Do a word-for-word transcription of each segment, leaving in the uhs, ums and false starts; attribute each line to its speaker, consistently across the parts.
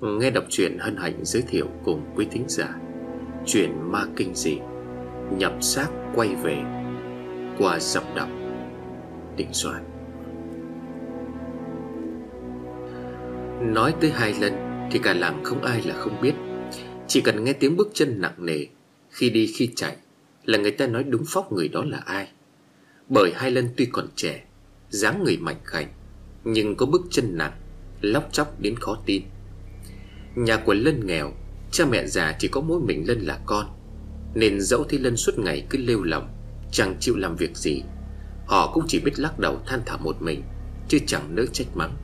Speaker 1: Nghe đọc truyện hân hạnh giới thiệu cùng quý thính giả truyện ma kinh dị Nhập xác quay về qua giọng đọc Đình Soạn. Nói tới Hai Lân thì cả làng không ai là không biết. Chỉ cần nghe tiếng bước chân nặng nề khi đi khi chạy là người ta nói đúng phóc người đó là ai. Bởi Hai Lân tuy còn trẻ, dáng người mảnh khảnh, nhưng có bước chân nặng, lóc chóc đến khó tin. Nhà của Lân nghèo, cha mẹ già chỉ có mỗi mình Lân là con, nên dẫu thấy Lân suốt ngày cứ lêu lỏng, chẳng chịu làm việc gì, họ cũng chỉ biết lắc đầu than thở một mình, chứ chẳng nỡ trách mắng.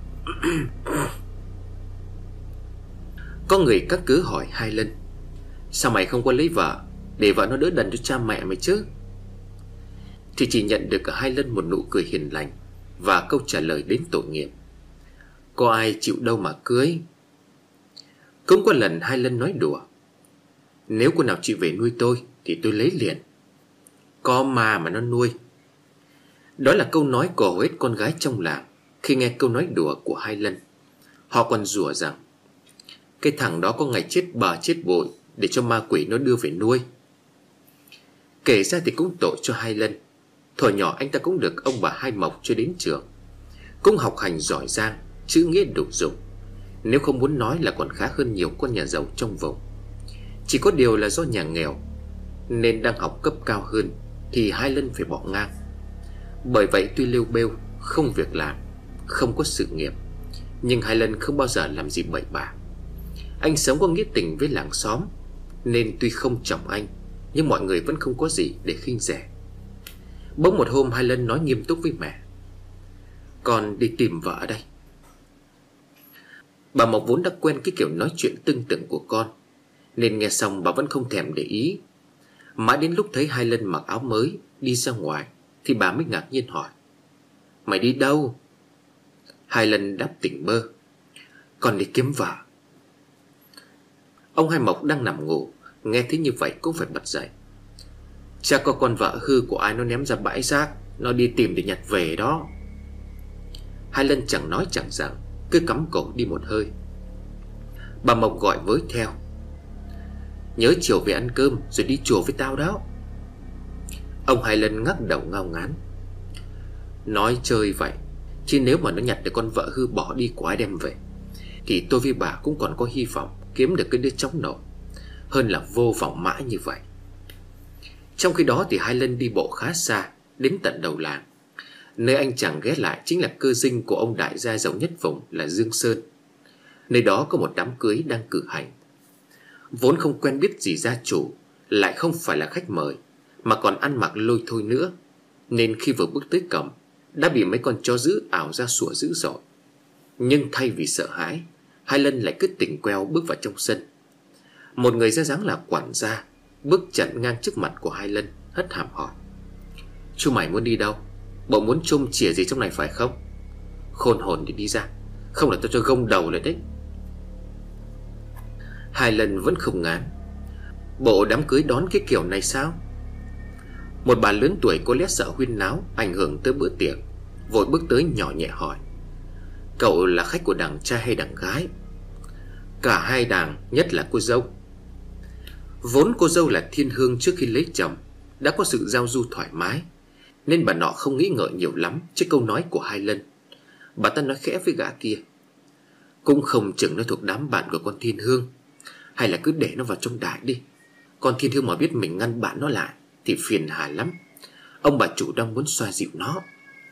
Speaker 1: Có người các cứ hỏi Hai Lân: sao mày không có lấy vợ, để vợ nó đỡ đần cho cha mẹ mày chứ? Thì chỉ nhận được ở Hai Lân một nụ cười hiền lành và câu trả lời đến tội nghiệp: có ai chịu đâu mà cưới. Cũng có lần Hai Lân nói đùa: nếu cô nào chịu về nuôi tôi thì tôi lấy liền. Có ma mà nó nuôi. Đó là câu nói của hầu hết con gái trong làng khi nghe câu nói đùa của Hai Lân. Họ còn rủa rằng cái thằng đó có ngày chết bà chết bội để cho ma quỷ nó đưa về nuôi. Kể ra thì cũng tội cho Hai Lân. Thuở nhỏ anh ta cũng được ông bà Hai Mộc cho đến trường, cũng học hành giỏi giang, chữ nghĩa đủ dùng. Nếu không muốn nói là còn khá hơn nhiều con nhà giàu trong vùng. Chỉ có điều là do nhà nghèo nên đang học cấp cao hơn thì Hai Lân phải bỏ ngang. Bởi vậy tuy lêu bêu, không việc làm, không có sự nghiệp, nhưng Hai Lân không bao giờ làm gì bậy bạ. Anh sống có nghĩa tình với làng xóm, nên tuy không chồng anh, nhưng mọi người vẫn không có gì để khinh rẻ. Bỗng một hôm Hai Lân nói nghiêm túc với mẹ: con đi tìm vợ đây. Bà Mộc vốn đã quen cái kiểu nói chuyện tưng tửng của con, nên nghe xong bà vẫn không thèm để ý. Mãi đến lúc thấy Hai Lân mặc áo mới đi ra ngoài thì bà mới ngạc nhiên hỏi: mày đi đâu? Hai Lân đáp tỉnh bơ: con đi kiếm vợ. Ông Hai Mộc đang nằm ngủ, nghe thấy như vậy cũng phải bật dậy: chắc có con vợ hư của ai nó ném ra bãi rác, nó đi tìm để nhặt về đó. Hai Lân chẳng nói chẳng rằng, cứ cắm cổ đi một hơi. Bà Mộc gọi với theo: nhớ chiều về ăn cơm rồi đi chùa với tao đó. Ông Hai Lân ngắc đầu ngao ngán: nói chơi vậy, chứ nếu mà nó nhặt được con vợ hư bỏ đi của ai đem về thì tôi với bà cũng còn có hy vọng kiếm được cái đứa cháu nội, hơn là vô vọng mãi như vậy. Trong khi đó thì Hai Lân đi bộ khá xa, đến tận đầu làng. Nơi anh chàng ghé lại chính là cơ dinh của ông đại gia giàu nhất vùng là Dương Sơn. Nơi đó có một đám cưới đang cử hành. Vốn không quen biết gì gia chủ, lại không phải là khách mời, mà còn ăn mặc lôi thôi nữa, nên khi vừa bước tới cổng đã bị mấy con chó dữ ảo ra sủa dữ dội. Nhưng thay vì sợ hãi, Hai Lân lại cứ tỉnh queo bước vào trong sân. Một người ra dáng là quản gia bước chặn ngang trước mặt của Hai Lân, hất hàm hỏi: chú mày muốn đi đâu? Bộ muốn chôm chìa gì trong này phải không? Khôn hồn thì đi ra, không là tôi cho gông đầu lại đấy. Hai Lân vẫn không ngán: bộ đám cưới đón cái kiểu này sao? Một bà lớn tuổi có lẽ sợ huyên náo ảnh hưởng tới bữa tiệc, vội bước tới nhỏ nhẹ hỏi: cậu là khách của đàn trai hay đàn gái? Cả hai đàn, nhất là cô dâu. Vốn cô dâu là thiên hương trước khi lấy chồng đã có sự giao du thoải mái, nên bà nọ không nghĩ ngợi nhiều lắm trước câu nói của Hai Lân. Bà ta nói khẽ với gã kia: cũng không chừng nó thuộc đám bạn của con thiên hương, hay là cứ để nó vào trong đại đi. Con thiên hương mà biết mình ngăn bạn nó lại thì phiền hà lắm. Ông bà chủ đang muốn xoa dịu nó.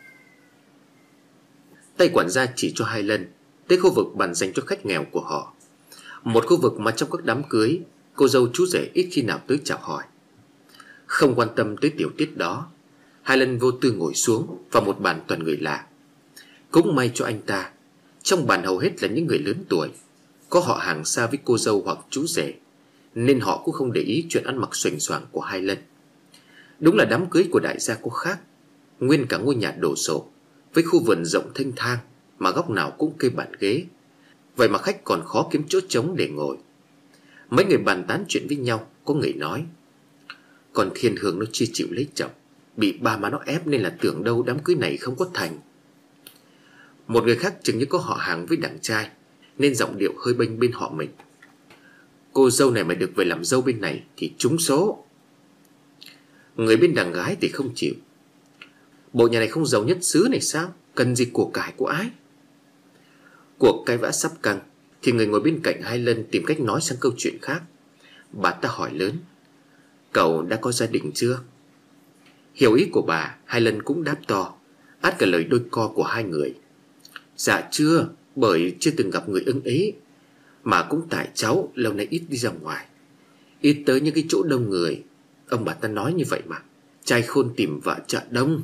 Speaker 1: Tay quản gia chỉ cho Hai Lân tới khu vực bàn dành cho khách nghèo của họ. Một khu vực mà trong các đám cưới, cô dâu chú rể ít khi nào tới chào hỏi. Không quan tâm tới tiểu tiết đó, Hai Lân vô tư ngồi xuống vào một bàn toàn người lạ. Cũng may cho anh ta, trong bàn hầu hết là những người lớn tuổi, có họ hàng xa với cô dâu hoặc chú rể, nên họ cũng không để ý chuyện ăn mặc xoành xoàng của Hai Lân. Đúng là đám cưới của đại gia có khác. Nguyên cả ngôi nhà đổ sộ, với khu vườn rộng thênh thang mà góc nào cũng kê bàn ghế. Vậy mà khách còn khó kiếm chỗ trống để ngồi. Mấy người bàn tán chuyện với nhau. Có người nói: còn thiên hương nó chưa chịu lấy chồng, bị ba má nó ép nên là tưởng đâu đám cưới này không có thành. Một người khác chừng như có họ hàng với đàn trai, nên giọng điệu hơi bênh bên họ mình. Cô dâu này mà được về làm dâu bên này thì trúng số. Người bên đằng gái thì không chịu. Bộ nhà này không giàu nhất xứ này sao? Cần gì của cải của ái? Cuộc cãi vã sắp căng thì người ngồi bên cạnh Hai Lân tìm cách nói sang câu chuyện khác. Bà ta hỏi lớn: Cậu đã có gia đình chưa? Hiểu ý của bà, Hai Lân cũng đáp to, át cả lời đôi co của hai người. Dạ chưa, bởi chưa từng gặp người ưng ý. Mà cũng tại cháu lâu nay ít đi ra ngoài, ít tới những cái chỗ đông người. Ông bà ta nói như vậy mà, trai khôn tìm vợ chợ đông.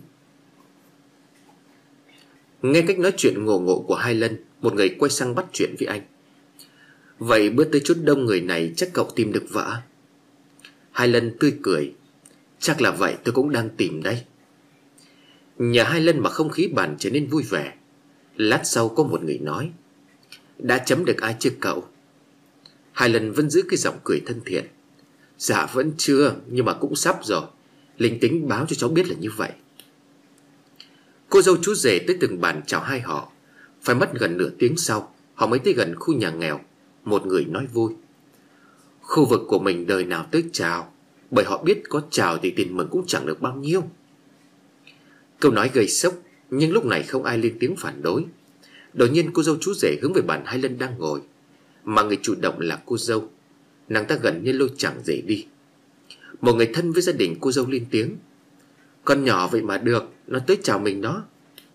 Speaker 1: Nghe cách nói chuyện ngộ ngộ của Hai Lân, một người quay sang bắt chuyện với anh: Vậy bữa tới chút đông người này chắc cậu tìm được vợ? Hai Lân tươi cười: Chắc là vậy, tôi cũng đang tìm đây. Nhà Hai Lân mà không khí bàn trở nên vui vẻ. Lát sau có một người nói: Đã chấm được ai chưa cậu? Hai Lân vẫn giữ cái giọng cười thân thiện: Dạ vẫn chưa, nhưng mà cũng sắp rồi. Linh tính báo cho cháu biết là như vậy. Cô dâu chú rể tới từng bàn chào hai họ. Phải mất gần nửa tiếng sau, họ mới tới gần khu nhà nghèo. Một người nói vui: Khu vực của mình đời nào tới chào, bởi họ biết có chào thì tiền mừng cũng chẳng được bao nhiêu. Câu nói gây sốc, nhưng lúc này không ai lên tiếng phản đối. Đột nhiên cô dâu chú rể hướng về bàn Hai Lân đang ngồi, mà người chủ động là cô dâu. Nàng ta gần như lôi chẳng rể đi. Một người thân với gia đình cô dâu lên tiếng: Con nhỏ vậy mà được, nó tới chào mình đó.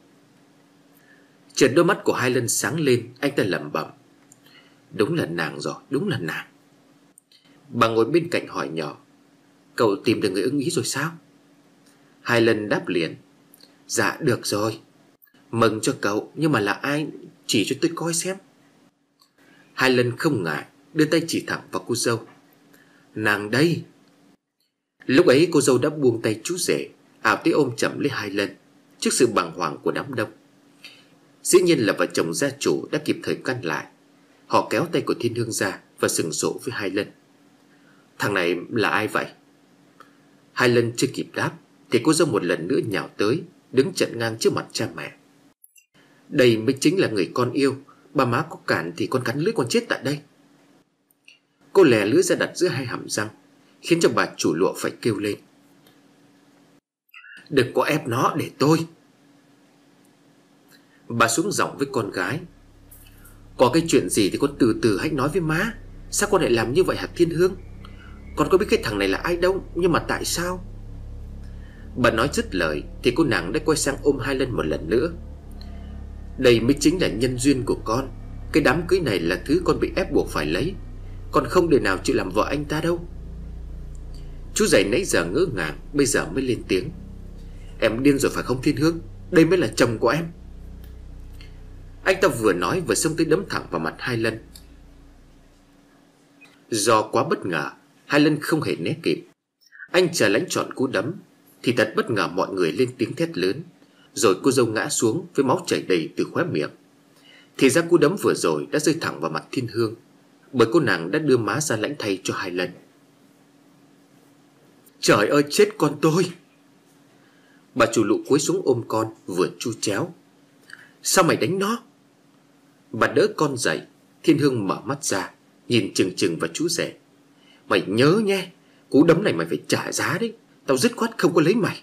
Speaker 1: Chợt đôi mắt của Hai Lân sáng lên, anh ta lẩm bẩm: Đúng là nàng rồi, đúng là nàng. Bà ngồi bên cạnh hỏi nhỏ: Cậu tìm được người ưng ý rồi sao? Hai Lân đáp liền: Dạ được rồi. Mừng cho cậu, nhưng mà là ai, chỉ cho tôi coi xem. Hai Lân không ngại, đưa tay chỉ thẳng vào cô dâu: Nàng đây. Lúc ấy cô dâu đã buông tay chú rể, ảo tới ôm chầm lấy Hai Lân trước sự bàng hoàng của đám đông. Dĩ nhiên là vợ chồng gia chủ đã kịp thời căn lại. Họ kéo tay của Thiên Hương ra và sừng sộ với Hai Lân: Thằng này là ai vậy? Hai Lân chưa kịp đáp thì cô dâu một lần nữa nhào tới, đứng chặn ngang trước mặt cha mẹ: Đây mới chính là người con yêu. Ba má có cản thì con cắn lưỡi con chết tại đây. Cô lè lưỡi ra đặt giữa hai hàm răng, khiến cho bà chủ lụa phải kêu lên: Đừng có ép nó, để tôi. Bà xuống giọng với con gái: Có cái chuyện gì thì con từ từ hãy nói với má. Sao con lại làm như vậy hả Thiên Hương? Con có biết cái thằng này là ai đâu, nhưng mà tại sao? Bà nói dứt lời thì cô nàng đã quay sang ôm Hai Lân một lần nữa: Đây mới chính là nhân duyên của con. Cái đám cưới này là thứ con bị ép buộc phải lấy. Con không đời nào chịu làm vợ anh ta đâu. Chú rể nãy giờ ngỡ ngàng, bây giờ mới lên tiếng: Em điên rồi phải không Thiên Hương? Đây mới là chồng của em. Anh ta vừa nói vừa xông tới đấm thẳng vào mặt Hai Lân. Do quá bất ngờ, Hai Lân không hề né kịp. Anh chờ lãnh trọn cú đấm thì thật bất ngờ mọi người lên tiếng thét lớn, rồi cô dâu ngã xuống với máu chảy đầy từ khóe miệng. Thì ra cú đấm vừa rồi đã rơi thẳng vào mặt Thiên Hương, bởi cô nàng đã đưa má ra lãnh thay cho Hai Lân. Trời ơi, chết con tôi! Bà chủ lụ cúi xuống ôm con, vừa chu chéo: Sao mày đánh nó? Bà đỡ con dậy. Thiên Hương mở mắt ra, nhìn chừng chừng vào chú rể: Mày nhớ nhé, cú đấm này mày phải trả giá đấy. Tao dứt khoát không có lấy mày.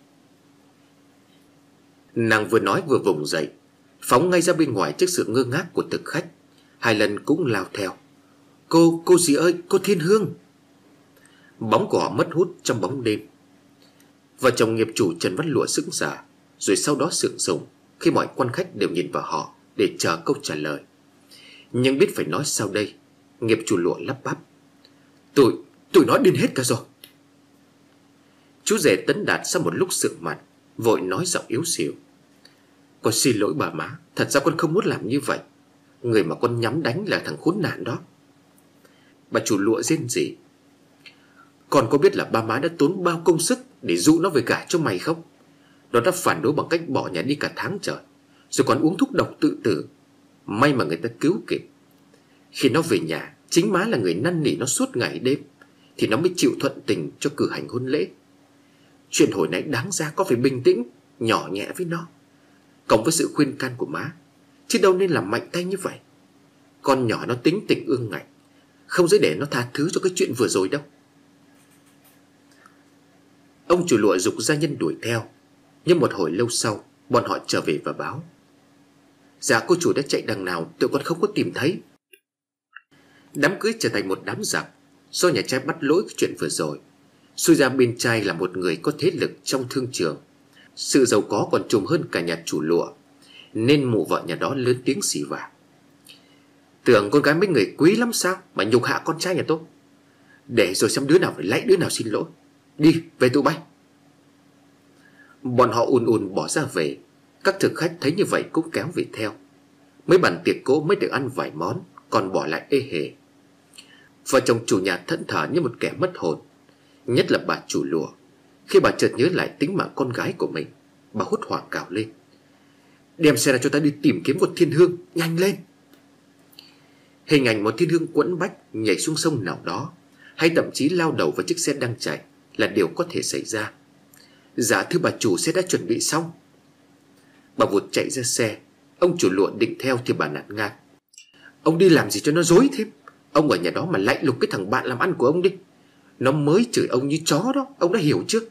Speaker 1: Nàng vừa nói vừa vùng dậy, phóng ngay ra bên ngoài trước sự ngơ ngác của thực khách. Hai Lân cũng lao theo: Cô, cô gì ơi, cô Thiên Hương! Bóng của họ mất hút trong bóng đêm. Vợ chồng nghiệp chủ Trần Văn Lụa sững sờ, rồi sau đó sượng sùng khi mọi quan khách đều nhìn vào họ để chờ câu trả lời. Nhưng biết phải nói sao đây, nghiệp chủ Lụa lắp bắp: Tụi, tụi nó điên hết cả rồi. Chú rể Tấn Đạt sau một lúc sượng mặt, vội nói giọng yếu xìu: Con xin lỗi bà má, thật ra con không muốn làm như vậy. Người mà con nhắm đánh là thằng khốn nạn đó. Bà chủ Lụa rên rỉ: Con có biết là ba má đã tốn bao công sức để dụ nó về gả cho mày không? Nó đã phản đối bằng cách bỏ nhà đi cả tháng trời, rồi còn uống thuốc độc tự tử. May mà người ta cứu kịp. Khi nó về nhà, chính má là người năn nỉ nó suốt ngày đêm, thì nó mới chịu thuận tình cho cử hành hôn lễ. Chuyện hồi nãy đáng ra có phải bình tĩnh, nhỏ nhẹ với nó, cộng với sự khuyên can của má, chứ đâu nên làm mạnh tay như vậy. Con nhỏ nó tính tình ương ngạnh, không dễ để nó tha thứ cho cái chuyện vừa rồi đâu. Ông chủ lụa giục gia nhân đuổi theo. Nhưng một hồi lâu sau, bọn họ trở về và báo: Dạ cô chủ đã chạy đằng nào tụi con không có tìm thấy. Đám cưới trở thành một đám giặc do nhà trai bắt lỗi cái chuyện vừa rồi. Xui ra bên trai là một người có thế lực trong thương trường, sự giàu có còn trùm hơn cả nhà chủ lụa, nên mụ vợ nhà đó lớn tiếng xì vả: Tưởng con gái mấy người quý lắm sao mà nhục hạ con trai nhà tôi. Để rồi xem đứa nào phải lạy đứa nào xin lỗi. Đi về tụi bay. Bọn họ ùn ùn bỏ ra về. Các thực khách thấy như vậy cũng kéo về theo. Mấy bàn tiệc cỗ mới được ăn vài món, còn bỏ lại ê hề. Vợ chồng chủ nhà thẫn thờ như một kẻ mất hồn, nhất là bà chủ lụa. Khi bà chợt nhớ lại tính mạng con gái của mình, bà hốt hoảng cào lên: Đem xe ra cho ta đi tìm kiếm một thiên hương, nhanh lên. Hình ảnh một thiên hương quẫn bách nhảy xuống sông nào đó, hay thậm chí lao đầu vào chiếc xe đang chạy là điều có thể xảy ra. Dạ thưa bà chủ, xe đã chuẩn bị xong. Bà vụt chạy ra xe. Ông chủ lụa định theo thì bà nạt ngang: Ông đi làm gì cho nó dối thêm. Ông ở nhà đó mà lạy lục cái thằng bạn làm ăn của ông đi. Nó mới chửi ông như chó đó, ông đã hiểu chưa?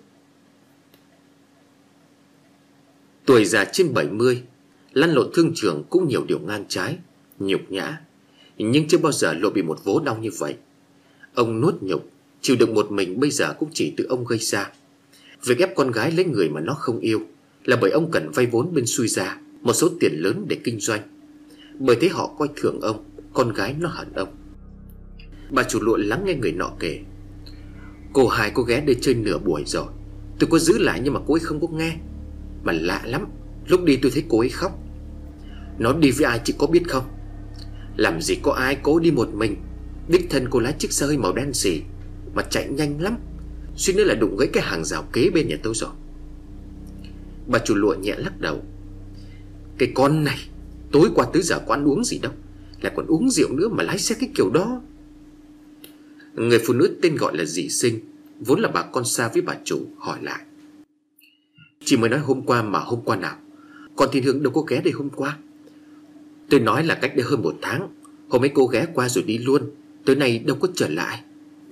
Speaker 1: Tuổi già trên bảy mươi, lăn lộn thương trường cũng nhiều điều ngang trái, nhục nhã, nhưng chưa bao giờ lộ bị một vố đau như vậy. Ông nuốt nhục, chịu đựng một mình bây giờ cũng chỉ tự ông gây ra. Việc ép con gái lấy người mà nó không yêu là bởi ông cần vay vốn bên xui ra một số tiền lớn để kinh doanh. Bởi thế họ coi thường ông, con gái nó hận ông. Bà chủ lụa lắng nghe người nọ kể: Cô hai cô ghé đây chơi nửa buổi rồi. Tôi có giữ lại nhưng mà cô ấy không có nghe. Mà lạ lắm, lúc đi tôi thấy cô ấy khóc. Nó đi với ai chị có biết không? Làm gì có ai cố đi một mình. Đích thân cô lái chiếc xe hơi màu đen xì mà chạy nhanh lắm, suýt nữa là đụng gãy cái hàng rào kế bên nhà tôi rồi. Bà chủ lụa nhẹ lắc đầu: Cái con này, tối qua tới giờ có ăn uống gì đâu, lại còn uống rượu nữa mà lái xe cái kiểu đó. Người phụ nữ tên gọi là dì Sinh, vốn là bà con xa với bà chủ, hỏi lại: Chị mới nói hôm qua mà hôm qua nào? Con Thiên Hương đâu có ghé đây hôm qua. Tôi nói là cách đây hơn một tháng. Hôm ấy cô ghé qua rồi đi luôn, tới nay đâu có trở lại.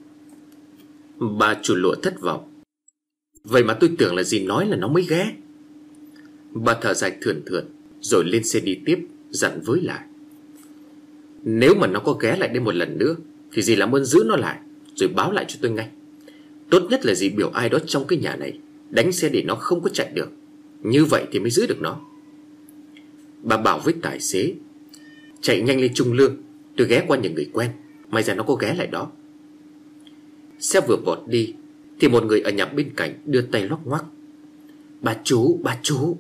Speaker 1: Bà chủ lụa thất vọng: Vậy mà tôi tưởng là dì nói là nó mới ghé. Bà thở dài thườn thượt rồi lên xe đi tiếp, dặn với lại: Nếu mà nó có ghé lại đây một lần nữa thì dì làm ơn giữ nó lại, rồi báo lại cho tôi ngay. Tốt nhất là dì biểu ai đó trong cái nhà này đánh xe để nó không có chạy được. Như vậy thì mới giữ được nó. Bà bảo với tài xế: Chạy nhanh lên Trung Lương, tôi ghé qua nhà người quen. May ra nó có ghé lại đó. Xe vừa vọt đi thì một người ở nhà bên cạnh đưa tay loắc ngoắc: Bà chú, bà chú.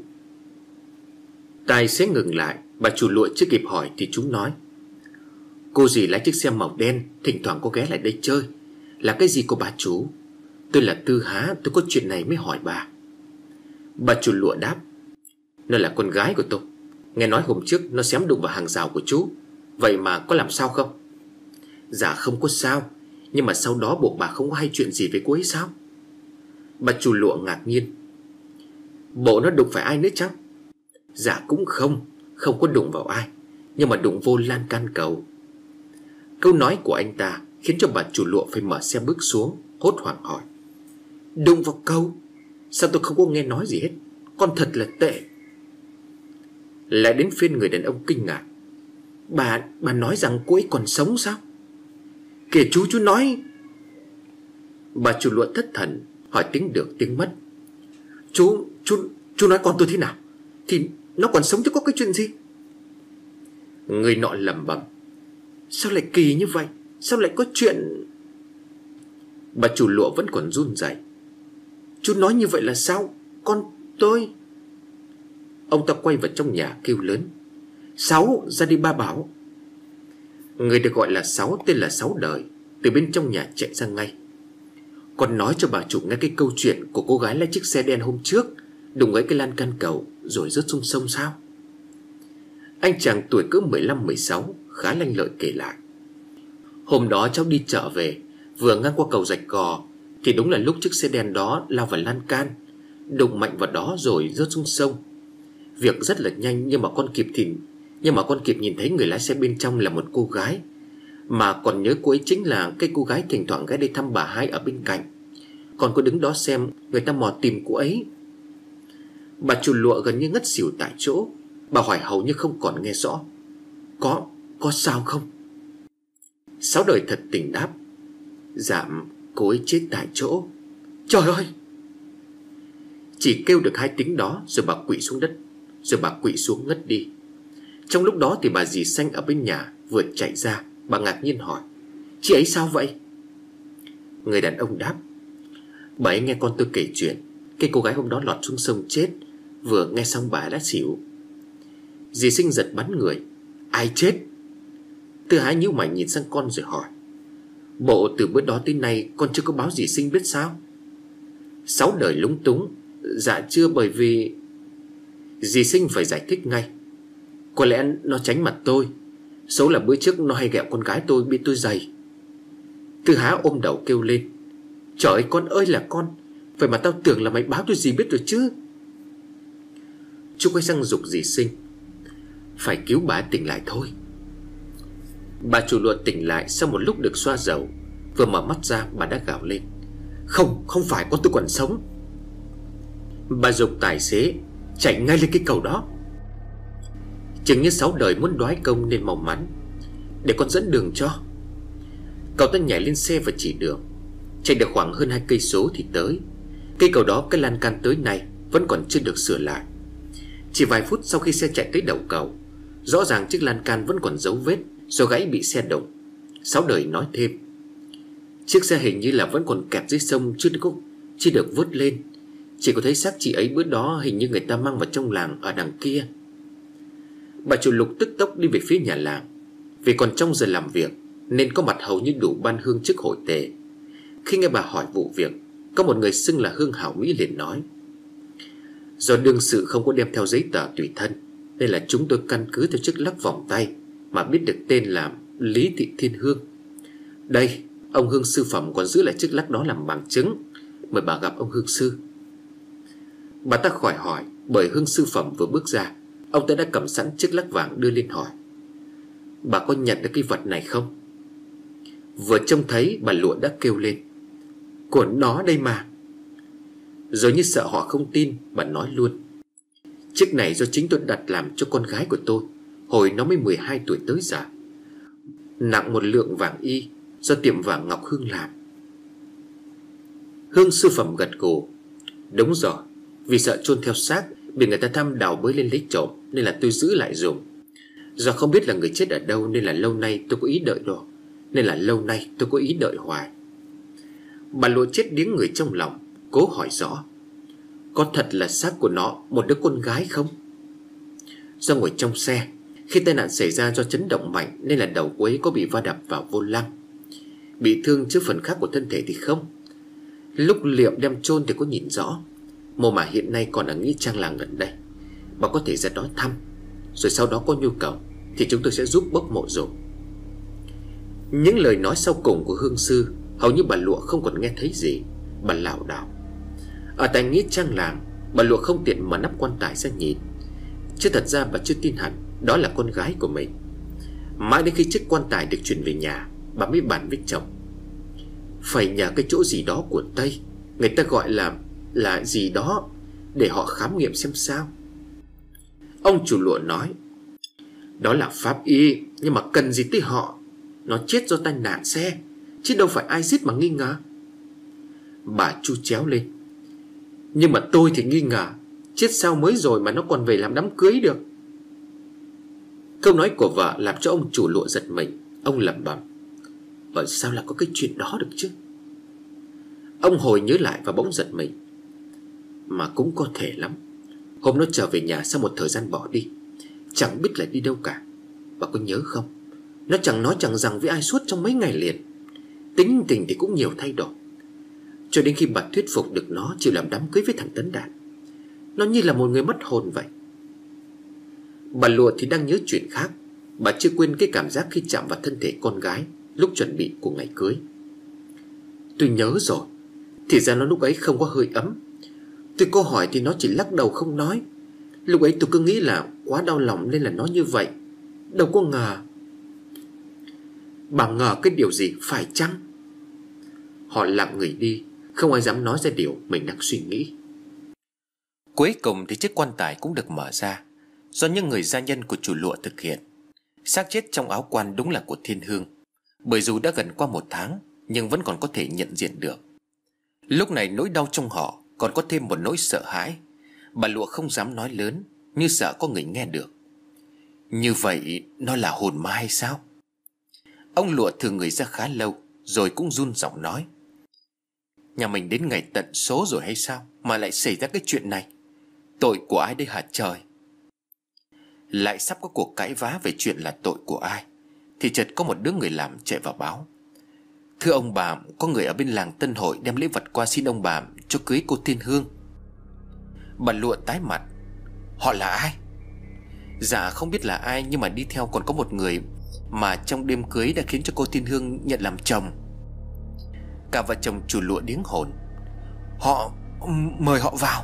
Speaker 1: Tài xế ngừng lại. Bà chủ lụa chưa kịp hỏi thì chúng nói: Cô dì lái chiếc xe màu đen, thỉnh thoảng có ghé lại đây chơi. Là cái gì của bà chú? Tôi là Tư Há, tôi có chuyện này mới hỏi bà. Bà chủ lụa đáp: Nó là con gái của tôi. Nghe nói hôm trước nó xém đụng vào hàng rào của chú. Vậy mà có làm sao không? Dạ không có sao, nhưng mà sau đó bộ bà không có hay chuyện gì với cô ấy sao? Bà chủ lụa ngạc nhiên: Bộ nó đụng phải ai nữa chăng? Dạ cũng không, không có đụng vào ai, nhưng mà đụng vô lan can cầu. Câu nói của anh ta khiến cho bà chủ lụa phải mở xe bước xuống, hốt hoảng hỏi: Đụng vào cầu? Sao tôi không có nghe nói gì hết? Con thật là tệ. Lại đến phiên người đàn ông kinh ngạc: Bà, bà nói rằng cô ấy còn sống sao? Kìa chú, chú nói. Bà chủ lụa thất thần, hỏi tiếng được tiếng mất: Chú, chú, chú nói con tôi thế nào? Thì nó còn sống chứ có cái chuyện gì? Người nọ lẩm bẩm: Sao lại kỳ như vậy? Sao lại có chuyện? Bà chủ lụa vẫn còn run rẩy: Chú nói như vậy là sao? Con tôi... Ông ta quay vào trong nhà kêu lớn: Sáu, ra đi ba bảo. Người được gọi là Sáu tên là Sáu Đời từ bên trong nhà chạy ra ngay. Còn nói cho bà chủ nghe cái câu chuyện của cô gái lái chiếc xe đen hôm trước đụng gãy cái lan can cầu rồi rớt xuống sông sao? Anh chàng tuổi cỡ mười lăm mười sáu khá lanh lợi kể lại: Hôm đó cháu đi chợ về, vừa ngang qua cầu Rạch Gò thì đúng là lúc chiếc xe đen đó lao vào lan can, đụng mạnh vào đó rồi rớt xuống sông. Việc rất là nhanh, nhưng mà con kịp thì Nhưng mà con kịp nhìn thấy người lái xe bên trong là một cô gái, mà còn nhớ cô ấy chính là cái cô gái thỉnh thoảng ghé đây thăm bà hai ở bên cạnh. Còn có đứng đó xem người ta mò tìm cô ấy. Bà chủ lụa gần như ngất xỉu tại chỗ. Bà hỏi hầu như không còn nghe rõ. Có, có sao không? Sáu đời thật tình đáp. Dạ, cô ấy chết tại chỗ. Trời ơi! Chỉ kêu được hai tiếng đó rồi bà quỵ xuống đất. Rồi bà quỵ xuống ngất đi. Trong lúc đó thì bà dì Xanh ở bên nhà vừa chạy ra. Bà ngạc nhiên hỏi: Chị ấy sao vậy? Người đàn ông đáp: Bà ấy nghe con tôi kể chuyện cái cô gái hôm đó lọt xuống sông chết. Vừa nghe xong bà đã xỉu. Dì Sinh giật bắn người: Ai chết? Tư Hái nhíu mày nhìn sang con rồi hỏi: Bộ từ bữa đó tới nay con chưa có báo dì Sinh biết sao? Sáu đời lúng túng: Dạ chưa, bởi vì... Dì Sinh phải giải thích ngay: Có lẽ nó tránh mặt tôi. Số là bữa trước nó hay ghẹo con gái tôi bị tôi dày. Tư Há ôm đầu kêu lên: Trời ơi con ơi là con, vậy mà tao tưởng là mày báo tôi gì biết rồi chứ. Chú quay sang giục dì Sinh: Phải cứu bà tỉnh lại thôi. Bà chủ lụa tỉnh lại sau một lúc được xoa dầu. Vừa mở mắt ra bà đã gào lên: Không, không phải, con tôi còn sống. Bà giục tài xế chạy ngay lên cái cầu đó. Chừng như sáu đời muốn đoái công nên mau mắn: Để con dẫn đường cho. Cậu ta nhảy lên xe và chỉ đường. Chạy được khoảng hơn hai cây số thì tới. Cây cầu đó cái lan can tới nay vẫn còn chưa được sửa lại. Chỉ vài phút sau khi xe chạy tới đầu cầu, rõ ràng chiếc lan can vẫn còn dấu vết do gãy bị xe đụng. Sáu đời nói thêm: Chiếc xe hình như là vẫn còn kẹt dưới sông, chưa được, chưa được vớt lên. Chỉ có thấy xác chị ấy bữa đó hình như người ta mang vào trong làng ở đằng kia. Bà chủ Lục tức tốc đi về phía nhà làng. Vì còn trong giờ làm việc nên có mặt hầu như đủ ban hương trước hội tề. Khi nghe bà hỏi vụ việc, có một người xưng là Hương Hảo Mỹ liền nói: Do đương sự không có đem theo giấy tờ tùy thân, nên là chúng tôi căn cứ theo chiếc lắc vòng tay mà biết được tên là Lý Thị Thiên Hương. Đây, ông Hương sư phẩm còn giữ lại chiếc lắc đó làm bằng chứng. Mời bà gặp ông Hương sư. Bà ta khỏi hỏi, bởi Hương sư phẩm vừa bước ra, ông ta đã cầm sẵn chiếc lắc vàng đưa lên hỏi: Bà có nhận được cái vật này không? Vừa trông thấy, bà lụa đã kêu lên: Của nó đây mà. Rồi như sợ họ không tin, bà nói luôn: Chiếc này do chính tôi đặt làm cho con gái của tôi hồi nó mới mười hai tuổi tới giờ. Nặng một lượng vàng y, do tiệm vàng Ngọc Hương làm. Hương sư phẩm gật gù: Đúng rồi, vì sợ chôn theo xác bị người ta tham đào bới lên lấy trộm, nên là tôi giữ lại dùng. Do không biết là người chết ở đâu nên là lâu nay tôi có ý đợi đó Nên là lâu nay tôi có ý đợi hoài. Bà lụa chết điếng người trong lòng, cố hỏi rõ: Có thật là xác của nó một đứa con gái không? Do ngồi trong xe, khi tai nạn xảy ra do chấn động mạnh nên là đầu cô ấy có bị va đập vào vô lăng. Bị thương chứ phần khác của thân thể thì không. Lúc liệm đem chôn thì có nhìn rõ. Mồ mả hiện nay còn ở nghĩa trang làng gần đây. Bà có thể ra đó thăm, rồi sau đó có nhu cầu thì chúng tôi sẽ giúp bốc mộ dùng. Những lời nói sau cùng của Hương sư hầu như bà lụa không còn nghe thấy gì. Bà lảo đảo. Ở tại nghĩa trang làng, bà lụa không tiện mở nắp quan tài ra nhìn, chứ thật ra bà chưa tin hẳn đó là con gái của mình. Mãi đến khi chiếc quan tài được chuyển về nhà, bà mới bàn với chồng: Phải nhờ cái chỗ gì đó của Tây, người ta gọi là Là gì đó, để họ khám nghiệm xem sao. Ông chủ lụa nói: Đó là pháp y, nhưng mà cần gì tới họ. Nó chết do tai nạn xe, chứ đâu phải ai giết mà nghi ngờ. Bà chu chéo lên: Nhưng mà tôi thì nghi ngờ, chết sao mới rồi mà nó còn về làm đám cưới được. Câu nói của vợ làm cho ông chủ lụa giật mình. Ông lẩm bẩm: Ở sao là có cái chuyện đó được chứ? Ông hồi nhớ lại và bỗng giật mình: Mà cũng có thể lắm. Hôm nó trở về nhà sau một thời gian bỏ đi, chẳng biết là đi đâu cả. Bà có nhớ không? Nó chẳng nói chẳng rằng với ai suốt trong mấy ngày liền. Tính tình thì cũng nhiều thay đổi. Cho đến khi bà thuyết phục được nó chịu làm đám cưới với thằng Tấn Đạt, nó như là một người mất hồn vậy. Bà lụa thì đang nhớ chuyện khác. Bà chưa quên cái cảm giác khi chạm vào thân thể con gái lúc chuẩn bị của ngày cưới. Tôi nhớ rồi. Thì ra nó lúc ấy không có hơi ấm. Tôi có hỏi thì nó chỉ lắc đầu không nói. Lúc ấy tôi cứ nghĩ là quá đau lòng nên là nó như vậy. Đâu có ngờ. Bà ngờ cái điều gì phải chăng? Họ lặng người đi, không ai dám nói ra điều mình đang suy nghĩ. Cuối cùng thì chiếc quan tài cũng được mở ra, do những người gia nhân của chủ lụa thực hiện. Xác chết trong áo quan đúng là của Thiên Hương, bởi dù đã gần qua một tháng nhưng vẫn còn có thể nhận diện được. Lúc này nỗi đau trong họ còn có thêm một nỗi sợ hãi. Bà lụa không dám nói lớn, như sợ có người nghe được. Như vậy nó là hồn ma hay sao? Ông lụa thừ người ra khá lâu, rồi cũng run giọng nói: Nhà mình đến ngày tận số rồi hay sao mà lại xảy ra cái chuyện này? Tội của ai đây hả trời? Lại sắp có cuộc cãi vã về chuyện là tội của ai, thì chợt có một đứa người làm chạy vào báo: Thưa ông bà, có người ở bên làng Tân Hội đem lễ vật qua xin ông bà cho cưới cô Thiên Hương. Bà lụa tái mặt: Họ là ai? Dạ không biết là ai, nhưng mà đi theo còn có một người mà trong đêm cưới đã khiến cho cô Thiên Hương nhận làm chồng. Cả vợ chồng chủ lụa điếng hồn. Họ... mời họ vào.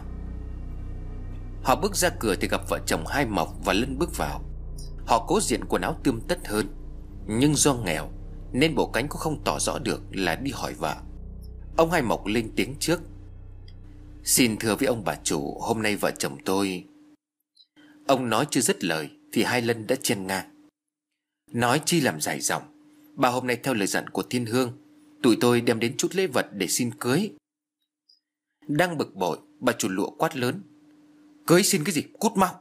Speaker 1: Họ bước ra cửa thì gặp vợ chồng Hai Mộc và Lân bước vào. Họ cố diện quần áo tươm tất hơn, nhưng do nghèo nên bộ cánh cũng không tỏ rõ được là đi hỏi vợ. Ông Hai Mộc lên tiếng trước: Xin thưa với ông bà chủ, hôm nay vợ chồng tôi... Ông nói chưa dứt lời thì Hai Lân đã chen ngang: Nói chi làm dài dòng, bà hôm nay theo lời dặn của Thiên Hương, tụi tôi đem đến chút lễ vật để xin cưới. Đang bực bội, bà chủ lụa quát lớn: Cưới xin cái gì, cút mau.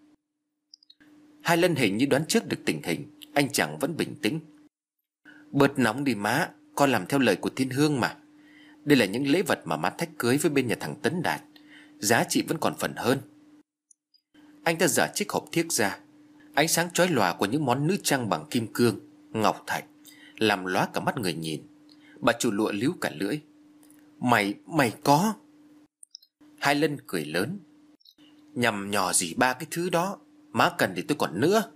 Speaker 1: Hai Lân hình như đoán trước được tình hình, anh chàng vẫn bình tĩnh: Bớt nóng đi má, con làm theo lời của Thiên Hương mà. Đây là những lễ vật mà má thách cưới với bên nhà thằng Tấn Đạt, giá trị vẫn còn phần hơn. Anh ta giở chiếc hộp thiếc ra. Ánh sáng chói lòa của những món nữ trang bằng kim cương, ngọc thạch làm lóa cả mắt người nhìn. Bà chủ lụa líu cả lưỡi: Mày, mày có? Hai Lân cười lớn: Nhằm nhò gì ba cái thứ đó, má cần thì tôi còn nữa.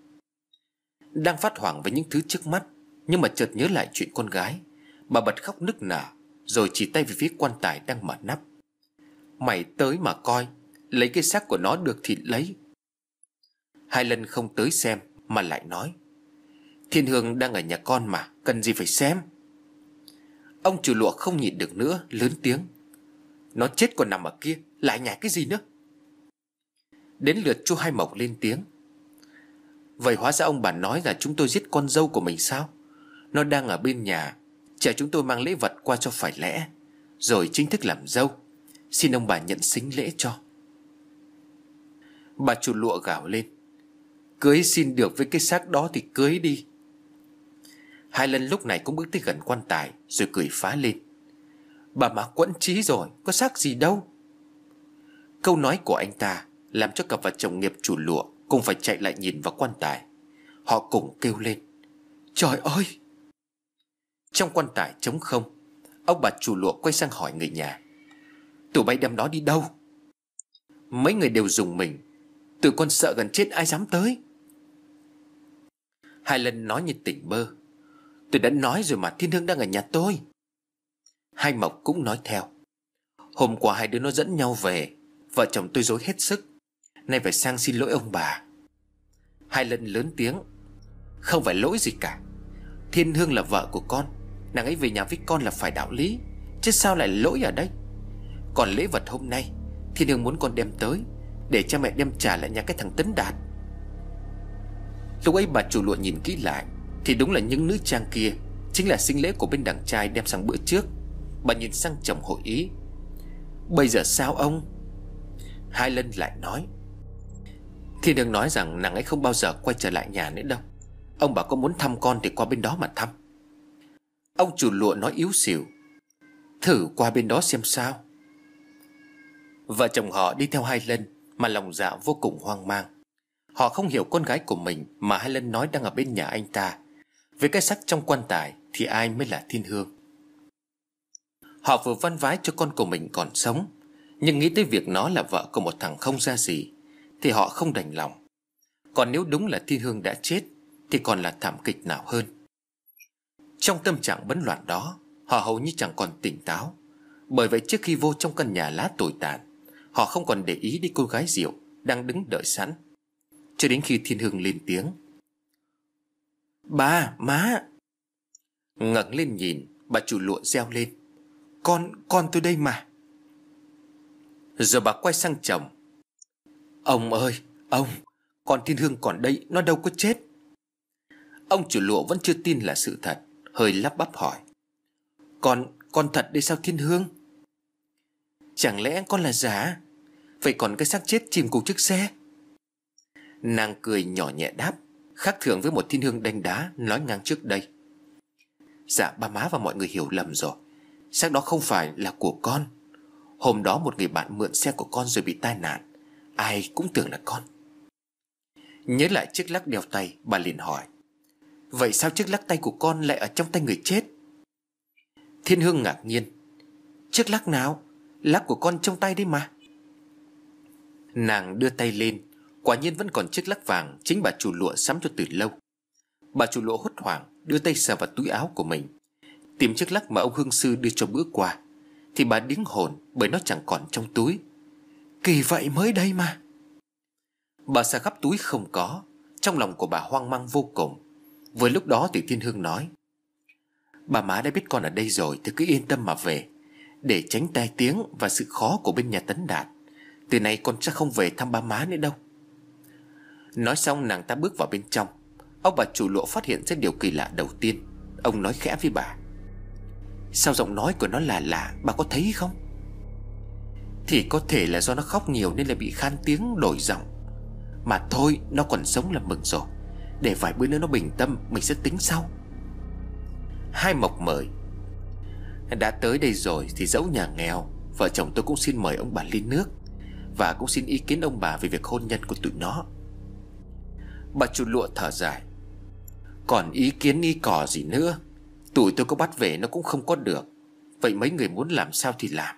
Speaker 1: Đang phát hoảng với những thứ trước mắt, nhưng mà chợt nhớ lại chuyện con gái. Bà bật khóc nức nở, rồi chỉ tay về phía quan tài đang mở nắp: Mày tới mà coi, lấy cái xác của nó được thì lấy. Hai Lân không tới xem mà lại nói: Thiên Hương đang ở nhà con mà, cần gì phải xem. Ông chủ lụa không nhịn được nữa, lớn tiếng: Nó chết còn nằm ở kia, lại nhảy cái gì nữa? Đến lượt chú Hai Mộc lên tiếng: Vậy hóa ra ông bà nói là chúng tôi giết con dâu của mình sao? Nó đang ở bên nhà, chờ chúng tôi mang lễ vật qua cho phải lẽ, rồi chính thức làm dâu. Xin ông bà nhận xính lễ cho. Bà chủ lụa gào lên: Cưới xin được với cái xác đó thì cưới đi. Hai Lân lúc này cũng bước tới gần quan tài, rồi cười phá lên: Bà má quẫn trí rồi, có xác gì đâu. Câu nói của anh ta làm cho cặp vợ chồng nghiệp chủ lụa cùng phải chạy lại nhìn vào quan tài. Họ cùng kêu lên: Trời ơi! Trong quan tài trống không. Ông bà chủ lụa quay sang hỏi người nhà: Tụi bay đem nó đi đâu? Mấy người đều rùng mình: Tụi con sợ gần chết, ai dám tới. Hai Lân nói như tỉnh bơ: Tôi đã nói rồi mà, Thiên Hương đang ở nhà tôi. Hai Mộc cũng nói theo: Hôm qua hai đứa nó dẫn nhau về, vợ chồng tôi rối hết sức, nay phải sang xin lỗi ông bà. Hai Lân lớn tiếng: Không phải lỗi gì cả. Thiên Hương là vợ của con, nàng ấy về nhà với con là phải đạo lý, chứ sao lại lỗi ở đây. Còn lễ vật hôm nay Thiên Hương muốn con đem tới, để cha mẹ đem trả lại nhà cái thằng Tấn Đạt. Lúc ấy bà chủ lụa nhìn kỹ lại thì đúng là những nữ trang kia chính là sinh lễ của bên đàn trai đem sang bữa trước. Bà nhìn sang chồng hội ý: Bây giờ sao ông? Hai Lân lại nói: Thiên Hương nói rằng nàng ấy không bao giờ quay trở lại nhà nữa đâu. Ông bà có muốn thăm con thì qua bên đó mà thăm. Ông chủ lụa nói yếu xìu: Thử qua bên đó xem sao. Vợ chồng họ đi theo Hai Lân mà lòng dạ vô cùng hoang mang. Họ không hiểu con gái của mình mà Hai Lân nói đang ở bên nhà anh ta. Với cái xác trong quan tài thì ai mới là Thiên Hương? Họ vừa van vái cho con của mình còn sống, nhưng nghĩ tới việc nó là vợ của một thằng không ra gì thì họ không đành lòng. Còn nếu đúng là Thiên Hương đã chết thì còn là thảm kịch nào hơn. Trong tâm trạng bấn loạn đó, họ hầu như chẳng còn tỉnh táo. Bởi vậy trước khi vô trong căn nhà lá tồi tàn, họ không còn để ý đến cô gái Diệu đang đứng đợi sẵn. Cho đến khi Thiên Hương lên tiếng: Ba, má. Ngẩng lên nhìn, bà chủ lụa reo lên: Con, con tôi đây mà. Rồi bà quay sang chồng: Ông ơi, ông, con Thiên Hương còn đây, nó đâu có chết. Ông chủ lụa vẫn chưa tin là sự thật, hơi lắp bắp hỏi: Con, con thật đây sao Thiên Hương? Chẳng lẽ con là giả? Vậy còn cái xác chết chìm cùng chiếc xe? Nàng cười nhỏ nhẹ đáp, khác thường với một Thiên Hương đanh đá nói ngang trước đây: Dạ ba má và mọi người hiểu lầm rồi. Xác đó không phải là của con. Hôm đó một người bạn mượn xe của con rồi bị tai nạn, ai cũng tưởng là con. Nhớ lại chiếc lắc đeo tay, bà liền hỏi: Vậy sao chiếc lắc tay của con lại ở trong tay người chết? Thiên Hương ngạc nhiên: Chiếc lắc nào? Lắc của con trong tay đấy mà. Nàng đưa tay lên, quả nhiên vẫn còn chiếc lắc vàng chính bà chủ lụa sắm cho từ lâu. Bà chủ lụa hốt hoảng đưa tay sờ vào túi áo của mình, tìm chiếc lắc mà ông hương sư đưa cho bữa qua, thì bà điếng hồn bởi nó chẳng còn trong túi. Kỳ vậy mới đây mà. Bà sờ khắp túi không có. Trong lòng của bà hoang mang vô cùng. Vừa lúc đó thì Thiên Hương nói: Bà má đã biết con ở đây rồi thì cứ yên tâm mà về, để tránh tai tiếng và sự khó của bên nhà Tấn Đạt. Từ nay con sẽ không về thăm ba má nữa đâu. Nói xong nàng ta bước vào bên trong. Ông bà chủ lụa phát hiện ra điều kỳ lạ đầu tiên. Ông nói khẽ với bà: Sao giọng nói của nó là lạ, bà có thấy không? Thì có thể là do nó khóc nhiều nên là bị khan tiếng đổi giọng. Mà thôi, nó còn sống là mừng rồi. Để vài bữa nữa nó bình tâm, mình sẽ tính sau. Hai Mộc mời: Đã tới đây rồi thì dẫu nhà nghèo, vợ chồng tôi cũng xin mời ông bà ly nước, và cũng xin ý kiến ông bà về việc hôn nhân của tụi nó. Bà chủ lụa thở dài: Còn ý kiến ý cỏ gì nữa. Tụi tôi có bắt về nó cũng không có được. Vậy mấy người muốn làm sao thì làm.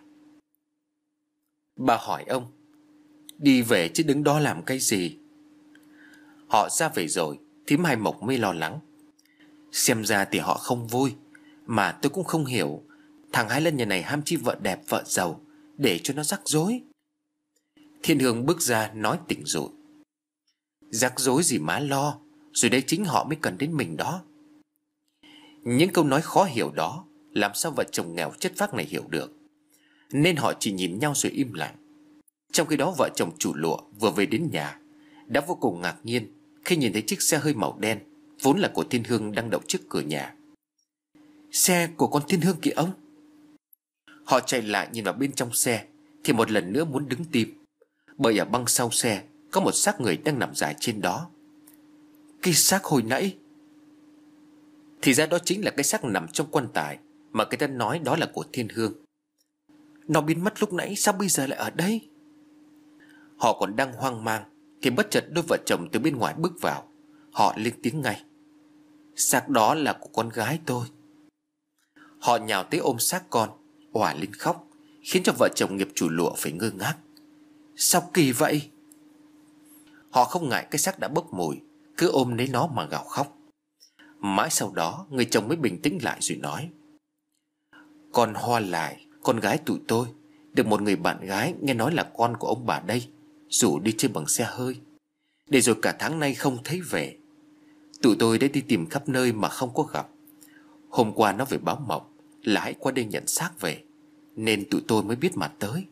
Speaker 1: Bà hỏi ông: Đi về chứ đứng đó làm cái gì? Họ ra về rồi, thím Hai Mộc mới lo lắng: Xem ra thì họ không vui. Mà tôi cũng không hiểu, thằng Hai Lân nhà này ham chi vợ đẹp vợ giàu để cho nó rắc rối. Thiên Hương bước ra nói tỉnh rụi: Rắc rối gì má lo, rồi đây chính họ mới cần đến mình đó. Những câu nói khó hiểu đó làm sao vợ chồng nghèo chất phác này hiểu được, nên họ chỉ nhìn nhau rồi im lặng. Trong khi đó vợ chồng chủ lụa vừa về đến nhà đã vô cùng ngạc nhiên khi nhìn thấy chiếc xe hơi màu đen vốn là của Thiên Hương đang đậu trước cửa nhà. Xe của con Thiên Hương kìa ông. Họ chạy lại nhìn vào bên trong xe thì một lần nữa muốn đứng tim, bởi ở băng sau xe có một xác người đang nằm dài trên đó. Cái xác hồi nãy, thì ra đó chính là cái xác nằm trong quan tài mà người ta nói đó là của Thiên Hương. Nó biến mất lúc nãy, sao bây giờ lại ở đây? Họ còn đang hoang mang thì bất chợt đôi vợ chồng từ bên ngoài bước vào. Họ lên tiếng ngay: Xác đó là của con gái tôi. Họ nhào tới ôm xác con, òa lên khóc, khiến cho vợ chồng nghiệp chủ lụa phải ngơ ngác. Sao kỳ vậy? Họ không ngại cái xác đã bốc mùi, cứ ôm lấy nó mà gào khóc. Mãi sau đó người chồng mới bình tĩnh lại rồi nói: Con Hoa Lại, con gái tụi tôi, được một người bạn gái nghe nói là con của ông bà đây rủ đi chơi bằng xe hơi, để rồi cả tháng nay không thấy về. Tụi tôi đã đi tìm khắp nơi mà không có gặp. Hôm qua nó về báo mộng là hãy qua đây nhận xác về, nên tụi tôi mới biết mà tới.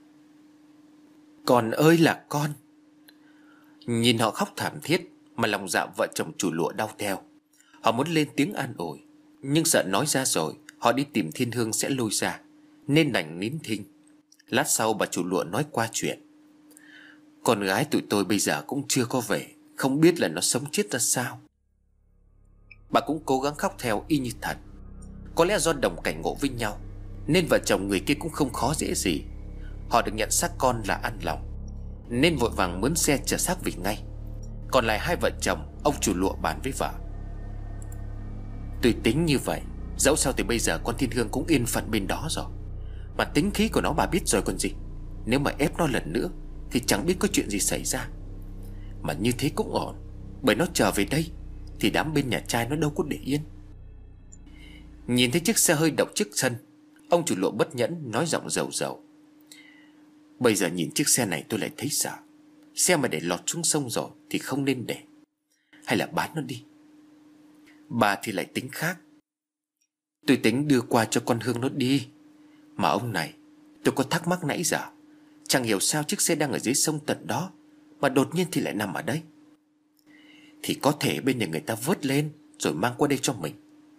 Speaker 1: Con ơi là con. Nhìn họ khóc thảm thiết mà lòng dạ vợ chồng chủ lụa đau theo. Họ muốn lên tiếng an ủi, nhưng sợ nói ra rồi họ đi tìm Thiên Hương sẽ lôi ra, nên đành nín thinh. Lát sau bà chủ lụa nói qua chuyện: Con gái tụi tôi bây giờ cũng chưa có về, không biết là nó sống chết ra sao. Bà cũng cố gắng khóc theo y như thật. Có lẽ do đồng cảnh ngộ với nhau nên vợ chồng người kia cũng không khó dễ gì. Họ được nhận xác con là an lòng, nên vội vàng mướn xe chở xác về ngay. Còn lại hai vợ chồng, ông chủ lụa bàn với vợ: Tôi tính như vậy, dẫu sao thì bây giờ con Thiên Hương cũng yên phận bên đó rồi. Mà tính khí của nó bà biết rồi còn gì. Nếu mà ép nó lần nữa thì chẳng biết có chuyện gì xảy ra. Mà như thế cũng ổn, bởi nó trở về đây thì đám bên nhà trai nó đâu có để yên. Nhìn thấy chiếc xe hơi đậu trước sân, ông chủ lụa bất nhẫn nói giọng rầu rầu: Bây giờ nhìn chiếc xe này tôi lại thấy sợ. Xe mà để lọt xuống sông rồi thì không nên để. Hay là bán nó đi. Bà thì lại tính khác. Tôi tính đưa qua cho con Hương nó đi. Mà ông này, tôi có thắc mắc nãy giờ. Chẳng hiểu sao chiếc xe đang ở dưới sông tận đó mà đột nhiên thì lại nằm ở đây. Thì có thể bên nhà người ta vớt lên rồi mang qua đây cho mình.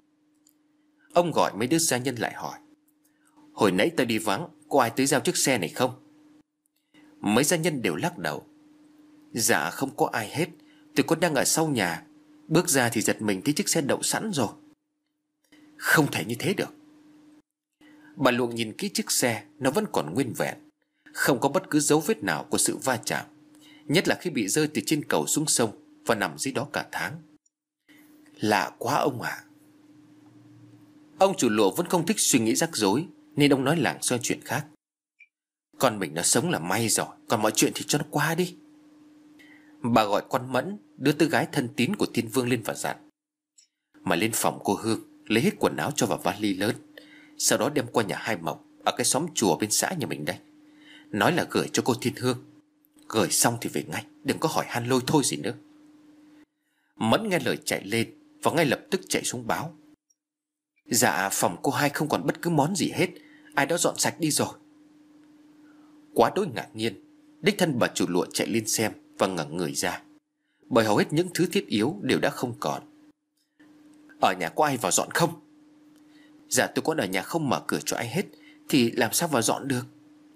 Speaker 1: Ông gọi mấy đứa gia nhân lại hỏi: Hồi nãy tôi đi vắng, có ai tới giao chiếc xe này không? Mấy gia nhân đều lắc đầu: Dạ không có ai hết. Tôi còn đang ở sau nhà, bước ra thì giật mình thấy chiếc xe đậu sẵn rồi. Không thể như thế được. Bà Luộng nhìn kỹ chiếc xe, nó vẫn còn nguyên vẹn, không có bất cứ dấu vết nào của sự va chạm, nhất là khi bị rơi từ trên cầu xuống sông và nằm dưới đó cả tháng. Lạ quá ông ạ. À. Ông chủ lụa vẫn không thích suy nghĩ rắc rối, nên ông nói lảng xoay chuyện khác: Con mình nó sống là may rồi, còn mọi chuyện thì cho nó qua đi. Bà gọi con Mẫn, đứa tư gái thân tín của Thiên Vương, lên và dặn: Mà lên phòng cô Hương, lấy hết quần áo cho vào vali lớn, sau đó đem qua nhà hai Mộc ở cái xóm chùa bên xã nhà mình đây. Nói là gửi cho cô Thiên Hương. Gửi xong thì về ngay, đừng có hỏi han lôi thôi gì nữa. Mẫn nghe lời chạy lên và ngay lập tức chạy xuống báo: Dạ phòng cô hai không còn bất cứ món gì hết, ai đã dọn sạch đi rồi. Quá đỗi ngạc nhiên, đích thân bà chủ lụa chạy lên xem và ngẩng người ra, bởi hầu hết những thứ thiết yếu đều đã không còn. Ở nhà có ai vào dọn không? Dạ tôi có ở nhà không mở cửa cho ai hết, thì làm sao vào dọn được?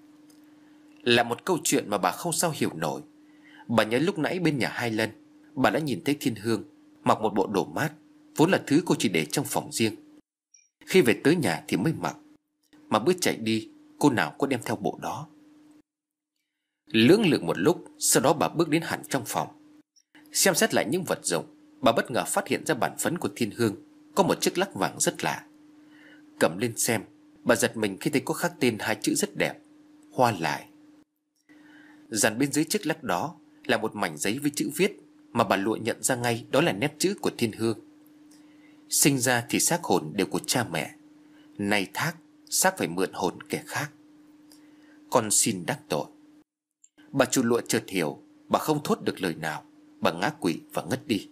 Speaker 1: Là một câu chuyện mà bà không sao hiểu nổi. Bà nhớ lúc nãy bên nhà Hai Lân, bà đã nhìn thấy Thiên Hương mặc một bộ đồ mát, vốn là thứ cô chỉ để trong phòng riêng. Khi về tới nhà thì mới mặc, mà bước chạy đi cô nào có đem theo bộ đó. Lưỡng lự một lúc, sau đó bà bước đến hẳn trong phòng. Xem xét lại những vật dụng, bà bất ngờ phát hiện ra bản phấn của Thiên Hương có một chiếc lắc vàng rất lạ. Cầm lên xem, bà giật mình khi thấy có khắc tên hai chữ rất đẹp: Hoa Lại. Dàn bên dưới chiếc lắc đó là một mảnh giấy với chữ viết mà bà Lụa nhận ra ngay đó là nét chữ của Thiên Hương. Sinh ra thì xác hồn đều của cha mẹ, nay thác xác phải mượn hồn kẻ khác. Con xin đắc tội. Bà chủ Lụa chợt hiểu, bà không thốt được lời nào, bà ngã quỵ và ngất đi.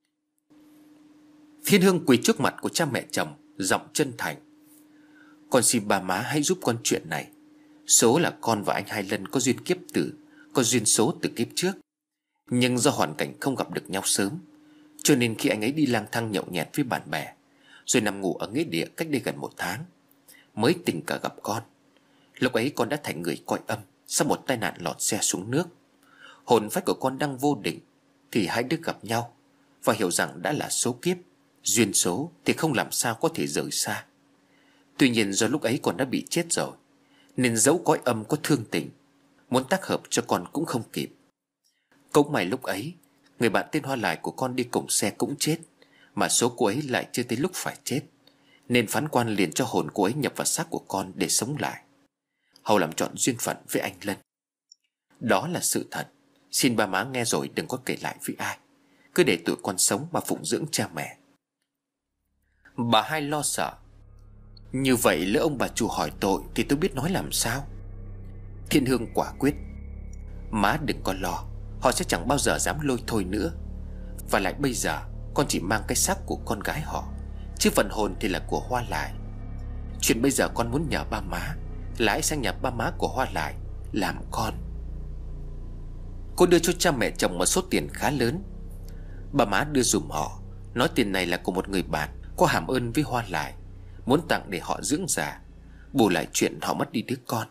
Speaker 1: Thiên Hương quỳ trước mặt của cha mẹ chồng, giọng chân thành: Con xin bà má hãy giúp con chuyện này. Số là con và anh Hai Lân có duyên kiếp tử, có duyên số từ kiếp trước. Nhưng do hoàn cảnh không gặp được nhau sớm, cho nên khi anh ấy đi lang thang nhậu nhẹt với bạn bè, rồi nằm ngủ ở nghĩa địa cách đây gần một tháng, mới tình cờ gặp con. Lúc ấy con đã thành người coi âm sau một tai nạn lọt xe xuống nước. Hồn phách của con đang vô định, thì hai đứa gặp nhau và hiểu rằng đã là số kiếp, duyên số thì không làm sao có thể rời xa. Tuy nhiên do lúc ấy con đã bị chết rồi, nên dẫu cõi âm có thương tình, muốn tác hợp cho con cũng không kịp. Cũng may lúc ấy, người bạn tên Hoa Lại của con đi cùng xe cũng chết, mà số cô ấy lại chưa tới lúc phải chết, nên phán quan liền cho hồn cô ấy nhập vào xác của con để sống lại, hầu làm trọn duyên phận với anh Lân. Đó là sự thật, xin ba má nghe rồi đừng có kể lại với ai, cứ để tụi con sống mà phụng dưỡng cha mẹ. Bà Hai lo sợ: Như vậy lỡ ông bà chủ hỏi tội thì tôi biết nói làm sao? Thiên Hương quả quyết: Má đừng có lo, họ sẽ chẳng bao giờ dám lôi thôi nữa. Và lại bây giờ con chỉ mang cái xác của con gái họ, chứ phần hồn thì là của Hoa Lại. Chuyện bây giờ con muốn nhờ ba má là hãy sang nhà ba má của Hoa Lại làm con. Cô đưa cho cha mẹ chồng một số tiền khá lớn. Ba má đưa dùm họ, nói tiền này là của một người bạn có hàm ơn với Hoa Lại, muốn tặng để họ dưỡng già, bù lại chuyện họ mất đi đứa con.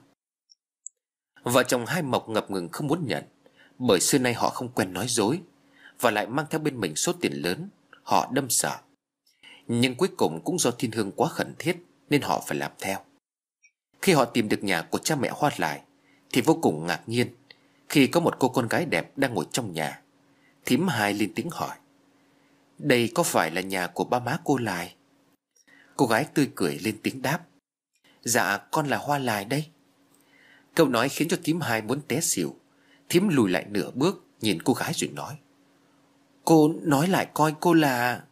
Speaker 1: Vợ chồng Hai Mộc ngập ngừng không muốn nhận, bởi xưa nay họ không quen nói dối, và lại mang theo bên mình số tiền lớn, họ đâm sợ. Nhưng cuối cùng cũng do Thiên Hương quá khẩn thiết nên họ phải làm theo. Khi họ tìm được nhà của cha mẹ Hoa Lại thì vô cùng ngạc nhiên khi có một cô con gái đẹp đang ngồi trong nhà. Thím Hai lên tiếng hỏi: Đây có phải là nhà của ba má cô Lại? Cô gái tươi cười lên tiếng đáp: Dạ con là Hoa Lại đây. Câu nói khiến cho thím Hai muốn té xỉu. Thím lùi lại nửa bước nhìn cô gái rồi nói: Cô nói lại coi, cô là...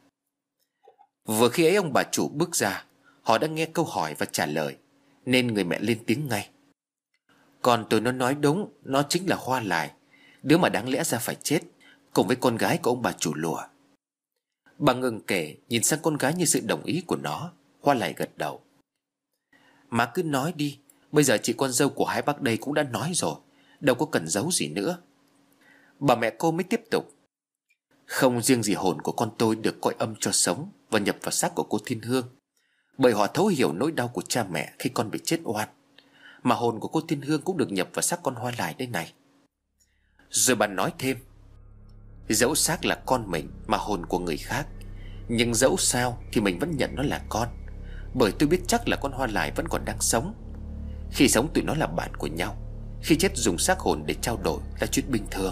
Speaker 1: Vừa khi ấy ông bà chủ bước ra, họ đã nghe câu hỏi và trả lời, nên người mẹ lên tiếng ngay: Con tôi nó nói đúng, nó chính là Hoa Lại, đứa mà đáng lẽ ra phải chết, cùng với con gái của ông bà chủ lùa. Bà ngừng kể, nhìn sang con gái như sự đồng ý của nó. Hoa lại gật đầu. Má cứ nói đi, bây giờ chị con dâu của hai bác đây cũng đã nói rồi, đâu có cần giấu gì nữa. Bà mẹ cô mới tiếp tục. Không riêng gì hồn của con tôi được cõi âm cho sống và nhập vào xác của cô Thiên Hương, bởi họ thấu hiểu nỗi đau của cha mẹ khi con bị chết oan, mà hồn của cô Thiên Hương cũng được nhập vào xác con Hoa lại đây này. Rồi bà nói thêm. Dẫu xác là con mình mà hồn của người khác, nhưng dẫu sao thì mình vẫn nhận nó là con, bởi tôi biết chắc là con Hoa lại vẫn còn đang sống. Khi sống tụi nó là bạn của nhau, khi chết dùng xác hồn để trao đổi là chuyện bình thường.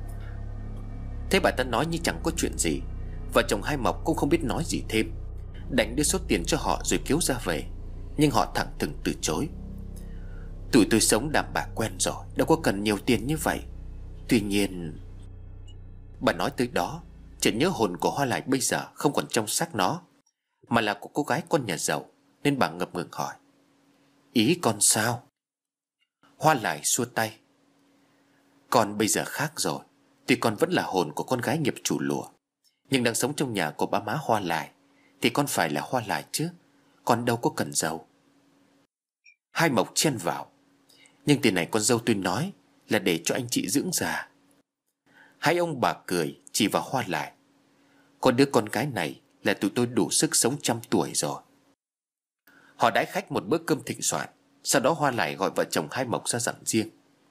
Speaker 1: Thế bà ta nói như chẳng có chuyện gì. Vợ chồng hai Mộc cũng không biết nói gì thêm, đành đưa số tiền cho họ rồi kéo ra về. Nhưng họ thẳng thừng từ chối. Tụi tôi sống đạm bạc quen rồi, đâu có cần nhiều tiền như vậy. Tuy nhiên... Bà nói tới đó, chợt nhớ hồn của Hoa lại bây giờ không còn trong xác nó, mà là của cô gái con nhà giàu, nên bà ngập ngừng hỏi. Ý con sao? Hoa lại xua tay. Con bây giờ khác rồi. Tuy con vẫn là hồn của con gái nghiệp chủ lùa, nhưng đang sống trong nhà của ba má Hoa lại, thì con phải là Hoa lại chứ, con đâu có cần giàu. Hai Mộc chen vào. Nhưng tiền này con dâu tôi nói là để cho anh chị dưỡng già. Hai ông bà cười chỉ vào Hoa lại. Con đứa con gái này là tụi tôi đủ sức sống trăm tuổi rồi. Họ đãi khách một bữa cơm thịnh soạn. Sau đó Hoa lại gọi vợ chồng hai Mộc ra dặn riêng.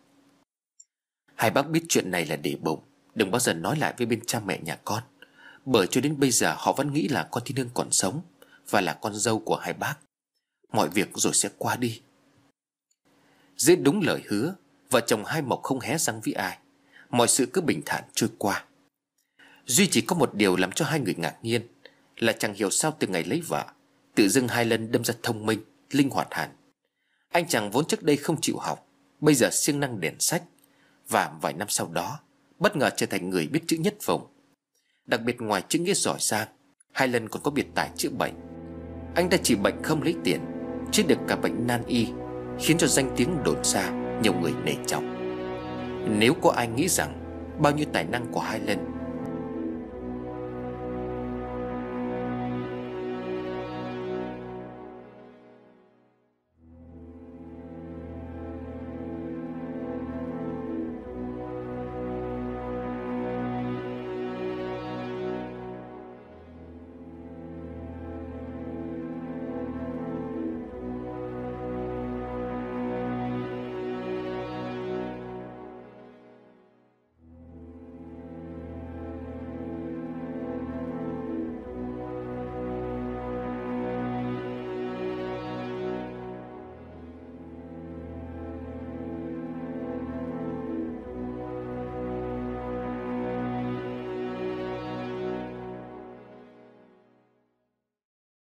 Speaker 1: Hai bác biết chuyện này là để bụng, đừng bao giờ nói lại với bên cha mẹ nhà con, bởi cho đến bây giờ họ vẫn nghĩ là con Thiên Hương còn sống và là con dâu của hai bác. Mọi việc rồi sẽ qua đi. Dưới đúng lời hứa, vợ chồng hai Mộc không hé răng với ai. Mọi sự cứ bình thản trôi qua. Duy chỉ có một điều làm cho hai người ngạc nhiên, là chẳng hiểu sao từ ngày lấy vợ, tự dưng Hai Lân đâm ra thông minh, linh hoạt hẳn. Anh chàng vốn trước đây không chịu học, bây giờ siêng năng đèn sách, và vài năm sau đó bất ngờ trở thành người biết chữ nhất vùng. Đặc biệt ngoài chữ nghĩa giỏi giang, Hai Lân còn có biệt tài chữa bệnh. Anh đã trị bệnh không lấy tiền, chữa được cả bệnh nan y, khiến cho danh tiếng đồn xa, nhiều người nể trọng. Nếu có ai nghĩ rằng bao nhiêu tài năng của Hai Lân